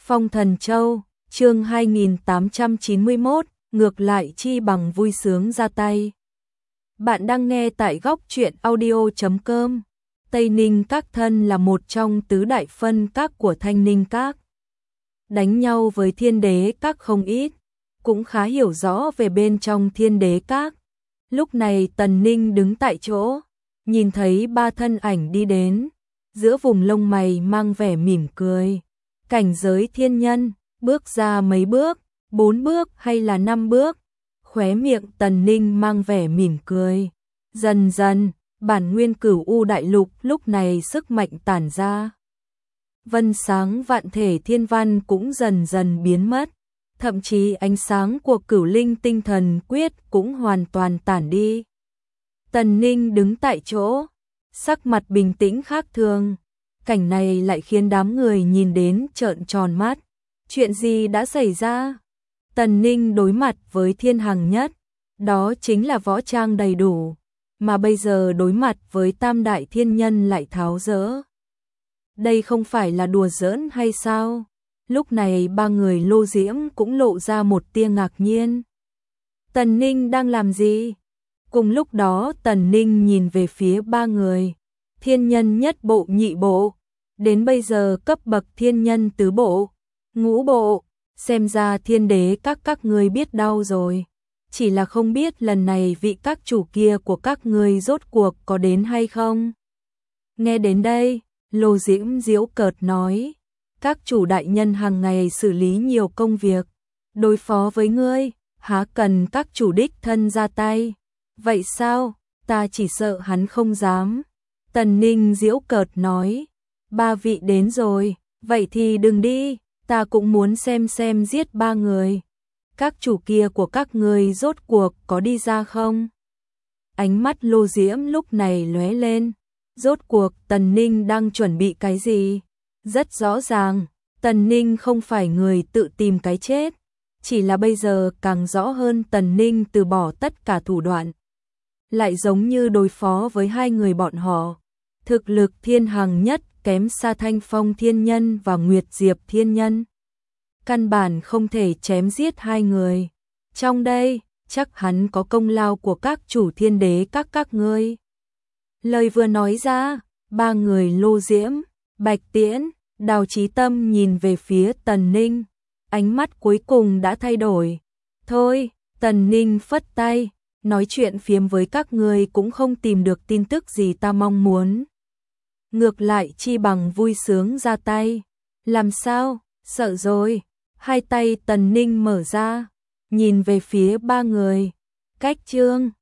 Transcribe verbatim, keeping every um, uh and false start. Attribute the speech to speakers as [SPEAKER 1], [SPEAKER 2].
[SPEAKER 1] Phong Thần Châu, chương hai nghìn tám trăm chín mươi mốt, ngược lại chi bằng vui sướng ra tay. Bạn đang nghe tại góc truyện audio chấm com. Tây Ninh Các thân là một trong tứ đại phân các của Thanh Ninh Các. Đánh nhau với Thiên Đế Các không ít, cũng khá hiểu rõ về bên trong Thiên Đế Các. Lúc này Tần Ninh đứng tại chỗ, nhìn thấy ba thân ảnh đi đến, giữa vùng lông mày mang vẻ mỉm cười. Cảnh giới thiên nhân, bước ra mấy bước, bốn bước hay là năm bước, khóe miệng Tần Ninh mang vẻ mỉm cười. Dần dần, bản nguyên Cửu U đại lục lúc này sức mạnh tản ra. Vân sáng vạn thể thiên văn cũng dần dần biến mất, thậm chí ánh sáng của Cửu Linh tinh thần quyết cũng hoàn toàn tản đi. Tần Ninh đứng tại chỗ, sắc mặt bình tĩnh khác thường. Cảnh này lại khiến đám người nhìn đến trợn tròn mắt. Chuyện gì đã xảy ra? Tần Ninh đối mặt với thiên hằng nhất, đó chính là võ trang đầy đủ, mà bây giờ đối mặt với tam đại thiên nhân lại tháo dỡ. Đây không phải là đùa giỡn hay sao? Lúc này ba người Lô Diễm cũng lộ ra một tia ngạc nhiên. Tần Ninh đang làm gì? Cùng lúc đó Tần Ninh nhìn về phía ba người. Thiên nhân nhất bộ nhị bộ, đến bây giờ cấp bậc thiên nhân tứ bộ, ngũ bộ, xem ra Thiên Đế Các các ngươi biết đau rồi. Chỉ là không biết lần này vị các chủ kia của các ngươi rốt cuộc có đến hay không. Nghe đến đây, Lô Diễm giễu cợt nói, các chủ đại nhân hàng ngày xử lý nhiều công việc, đối phó với ngươi, há cần các chủ đích thân ra tay. Vậy sao, ta chỉ sợ hắn không dám. Tần Ninh giễu cợt nói, ba vị đến rồi, vậy thì đừng đi, ta cũng muốn xem xem giết ba người. Các chủ kia của các ngươi rốt cuộc có đi ra không? Ánh mắt Lô Diễm lúc này lóe lên, rốt cuộc Tần Ninh đang chuẩn bị cái gì? Rất rõ ràng, Tần Ninh không phải người tự tìm cái chết, chỉ là bây giờ càng rõ hơn Tần Ninh từ bỏ tất cả thủ đoạn. Lại giống như đối phó với hai người bọn họ, thực lực thiên hằng nhất kém xa Thanh Phong thiên nhân và Nguyệt Diệp thiên nhân. Căn bản không thể chém giết hai người. Trong đây, chắc hắn có công lao của các chủ Thiên Đế Các các ngươi. Lời vừa nói ra, ba người Lô Diễm, Bạch Tiễn, Đào Chí Tâm nhìn về phía Tần Ninh, ánh mắt cuối cùng đã thay đổi. Thôi, Tần Ninh phất tay, nói chuyện phiếm với các ngươi cũng không tìm được tin tức gì ta mong muốn. Ngược lại chi bằng vui sướng ra tay. Làm sao, sợ rồi. Hai tay Tần Ninh mở ra, nhìn về phía ba người. Cách chương